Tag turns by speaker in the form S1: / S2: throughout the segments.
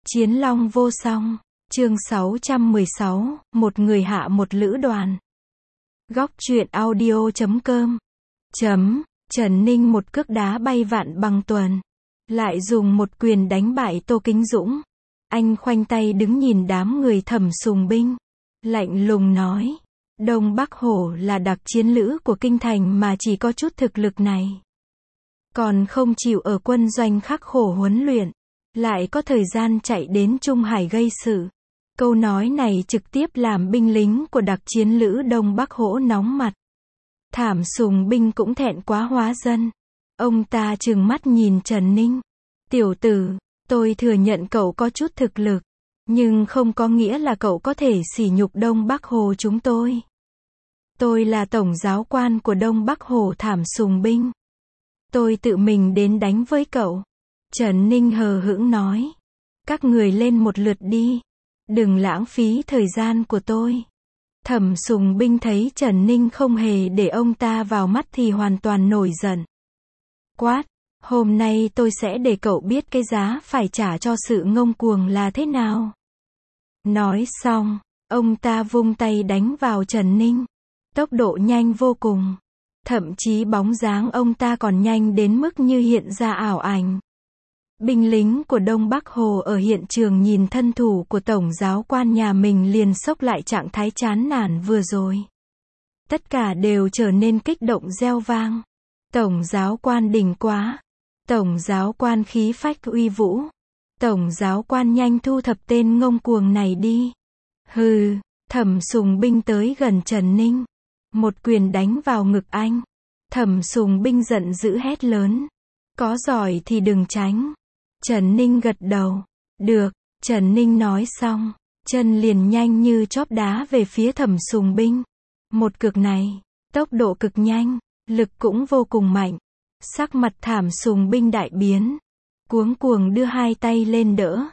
S1: Chiến long vô song, chương 616, một người hạ một lữ đoàn. Góc truyện audio.com. Trần Ninh một cước đá bay Vạn Bằng Tuần. Lại dùng một quyền đánh bại Tô Kính Dũng. Anh khoanh tay đứng nhìn đám người Thẩm Sùng Binh. Lạnh lùng nói. Đông Bắc Hổ là đặc chiến lữ của kinh thành mà chỉ có chút thực lực này. Còn không chịu ở quân doanh khắc khổ huấn luyện. Lại có thời gian chạy đến Trung Hải gây sự. Câu nói này trực tiếp làm binh lính của đặc chiến lữ Đông Bắc Hổ nóng mặt. Thẩm Sùng Binh cũng thẹn quá hóa dân. Ông ta trừng mắt nhìn Trần Ninh. Tiểu tử, tôi thừa nhận cậu có chút thực lực. Nhưng không có nghĩa là cậu có thể sỉ nhục Đông Bắc Hồ chúng tôi. Tôi là tổng giáo quan của Đông Bắc Hồ Thẩm Sùng Binh. Tôi tự mình đến đánh với cậu. Trần Ninh hờ hững nói. Các người lên một lượt đi. Đừng lãng phí thời gian của tôi. Thẩm Sùng Binh thấy Trần Ninh không hề để ông ta vào mắt thì hoàn toàn nổi giận. Quát, hôm nay tôi sẽ để cậu biết cái giá phải trả cho sự ngông cuồng là thế nào. Nói xong, ông ta vung tay đánh vào Trần Ninh. Tốc độ nhanh vô cùng. Thậm chí bóng dáng ông ta còn nhanh đến mức như hiện ra ảo ảnh. Binh lính của Đông Bắc Hồ ở hiện trường nhìn thân thủ của tổng giáo quan nhà mình liền sốc lại trạng thái chán nản vừa rồi. Tất cả đều trở nên kích động reo vang. Tổng giáo quan đỉnh quá. Tổng giáo quan khí phách uy vũ. Tổng giáo quan nhanh thu thập tên ngông cuồng này đi. Hừ, Thẩm Sùng Binh tới gần Trần Ninh. Một quyền đánh vào ngực anh. Thẩm Sùng Binh giận dữ hét lớn. Có giỏi thì đừng tránh. Trần Ninh gật đầu. Được, Trần Ninh nói xong. Chân liền nhanh như chóp đá về phía Thẩm Sùng Binh. Một cước này, tốc độ cực nhanh, lực cũng vô cùng mạnh. Sắc mặt Thẩm Sùng Binh đại biến. Cuống cuồng đưa hai tay lên đỡ.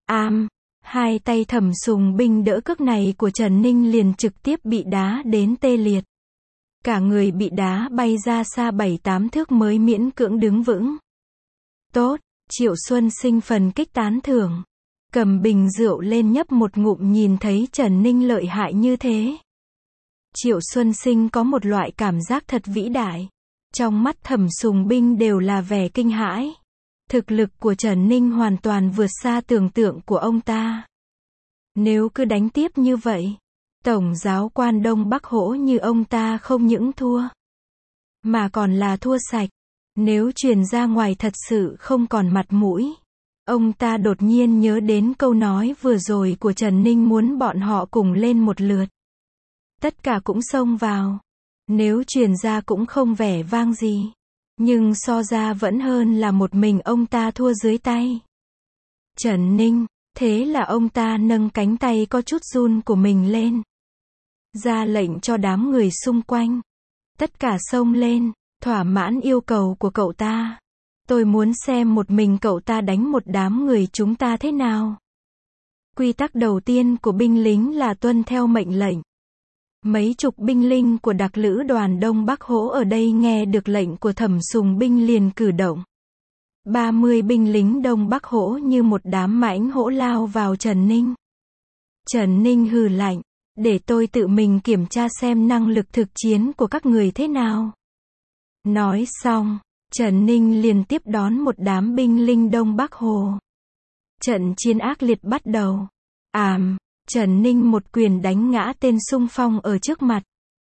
S1: Hai tay Thẩm Sùng Binh đỡ cước này của Trần Ninh liền trực tiếp bị đá đến tê liệt. Cả người bị đá bay ra xa 7-8 thước mới miễn cưỡng đứng vững. Tốt, Triệu Xuân Sinh phần kích tán thưởng. Cầm bình rượu lên nhấp một ngụm nhìn thấy Trần Ninh lợi hại như thế. Triệu Xuân Sinh có một loại cảm giác thật vĩ đại. Trong mắt Thẩm Sùng Binh đều là vẻ kinh hãi. Thực lực của Trần Ninh hoàn toàn vượt xa tưởng tượng của ông ta. Nếu cứ đánh tiếp như vậy, tổng giáo quan Đông Bắc Hổ như ông ta không những thua, mà còn là thua sạch. Nếu truyền ra ngoài thật sự không còn mặt mũi. Ông ta đột nhiên nhớ đến câu nói vừa rồi của Trần Ninh muốn bọn họ cùng lên một lượt. Tất cả cũng xông vào. Nếu truyền ra cũng không vẻ vang gì. Nhưng so ra vẫn hơn là một mình ông ta thua dưới tay Trần Ninh. Thế là ông ta nâng cánh tay có chút run của mình lên. Ra lệnh cho đám người xung quanh. Tất cả xông lên, thỏa mãn yêu cầu của cậu ta. Tôi muốn xem một mình cậu ta đánh một đám người chúng ta thế nào. Quy tắc đầu tiên của binh lính là tuân theo mệnh lệnh. Mấy chục binh lính của đặc lữ đoàn Đông Bắc Hổ ở đây nghe được lệnh của Thẩm Sùng Binh liền cử động. 30 binh lính Đông Bắc Hổ như một đám mãnh hổ lao vào Trần Ninh. Trần Ninh hừ lạnh, để tôi tự mình kiểm tra xem năng lực thực chiến của các người thế nào. Nói xong, Trần Ninh liền tiếp đón một đám binh lính Đông Bắc Hồ. Trận chiến ác liệt bắt đầu. Trần Ninh một quyền đánh ngã tên xung phong ở trước mặt.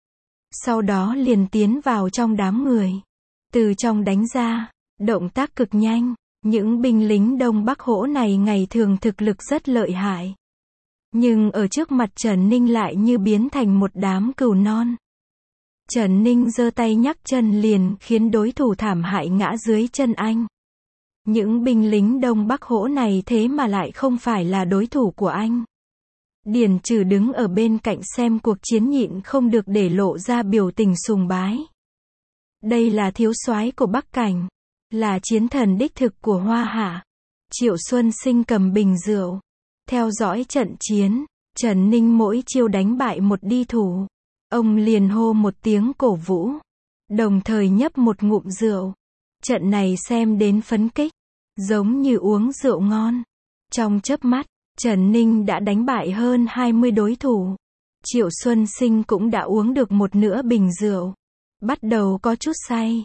S1: Sau đó liền tiến vào trong đám người. Từ trong đánh ra, động tác cực nhanh. Những binh lính Đông Bắc Hổ này ngày thường thực lực rất lợi hại. Nhưng ở trước mặt Trần Ninh lại như biến thành một đám cừu non. Trần Ninh giơ tay nhấc chân liền khiến đối thủ thảm hại ngã dưới chân anh. Những binh lính Đông Bắc Hổ này thế mà lại không phải là đối thủ của anh. Điền Trừ đứng ở bên cạnh xem cuộc chiến nhịn không được để lộ ra biểu tình sùng bái. Đây là thiếu soái của Bắc Cảnh. Là chiến thần đích thực của Hoa Hạ. Triệu Xuân Sinh cầm bình rượu. Theo dõi trận chiến, Trần Ninh mỗi chiêu đánh bại một đi thủ. Ông liền hô một tiếng cổ vũ. Đồng thời nhấp một ngụm rượu. Trận này xem đến phấn kích. Giống như uống rượu ngon. Trong chớp mắt, Trần Ninh đã đánh bại hơn 20 đối thủ. Triệu Xuân Sinh cũng đã uống được một nửa bình rượu. Bắt đầu có chút say.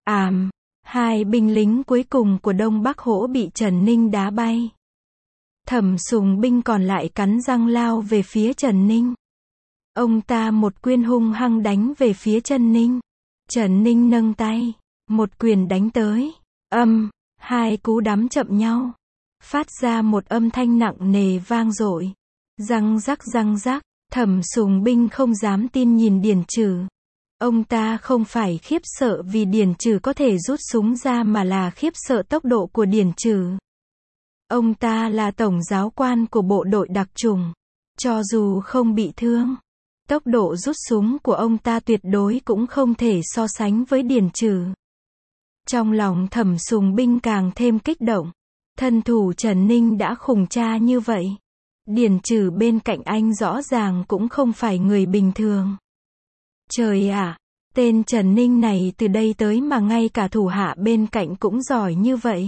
S1: Hai binh lính cuối cùng của Đông Bắc Hỗ bị Trần Ninh đá bay. Thẩm Sùng Binh còn lại cắn răng lao về phía Trần Ninh. Ông ta một quyền hung hăng đánh về phía Trần Ninh. Trần Ninh nâng tay, một quyền đánh tới. Hai cú đấm chậm nhau, phát ra một âm thanh nặng nề vang dội. Răng rắc, Thẩm Sùng Binh không dám tin nhìn Điền Trừ. Ông ta không phải khiếp sợ vì Điền Trừ có thể rút súng ra mà là khiếp sợ tốc độ của Điền Trừ. Ông ta là tổng giáo quan của bộ đội đặc chủng. Cho dù không bị thương, tốc độ rút súng của ông ta tuyệt đối cũng không thể so sánh với Điền Trừ. Trong lòng Thẩm Sùng Binh càng thêm kích động. Thân thủ Trần Ninh đã khủng tra như vậy. Điền Trừ bên cạnh anh rõ ràng cũng không phải người bình thường. Trời ạ, tên Trần Ninh này từ đây tới mà ngay cả thủ hạ bên cạnh cũng giỏi như vậy.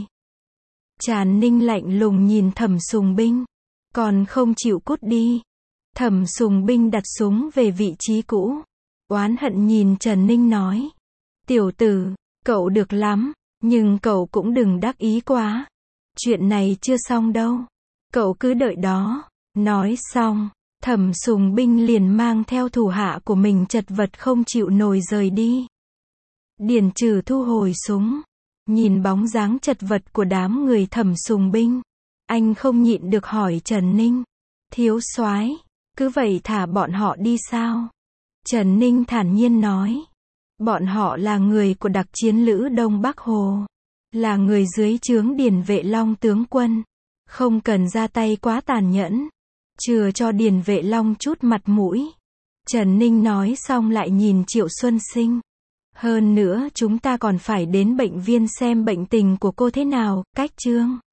S1: Trần Ninh lạnh lùng nhìn Thẩm Sùng Binh. Còn không chịu cút đi. Thẩm Sùng Binh đặt súng về vị trí cũ. Oán hận nhìn Trần Ninh nói. Tiểu tử, cậu được lắm, nhưng cậu cũng đừng đắc ý quá. Chuyện này chưa xong đâu. Cậu cứ đợi đó. Nói xong, Thẩm Sùng Binh liền mang theo thủ hạ của mình chật vật không chịu nổi rời đi. Điền Trừ thu hồi súng. Nhìn bóng dáng chật vật của đám người Thẩm Sùng Binh. Anh không nhịn được hỏi Trần Ninh. Thiếu soái, cứ vậy thả bọn họ đi sao? Trần Ninh thản nhiên nói. Bọn họ là người của đặc chiến lữ Đông Bắc Hồ. Là người dưới trướng Điền Vệ Long tướng quân. Không cần ra tay quá tàn nhẫn. Chừa cho Điền Vệ Long chút mặt mũi. Trần Ninh nói xong lại nhìn Triệu Xuân Sinh. Hơn nữa chúng ta còn phải đến bệnh viện xem bệnh tình của cô thế nào, cách chương.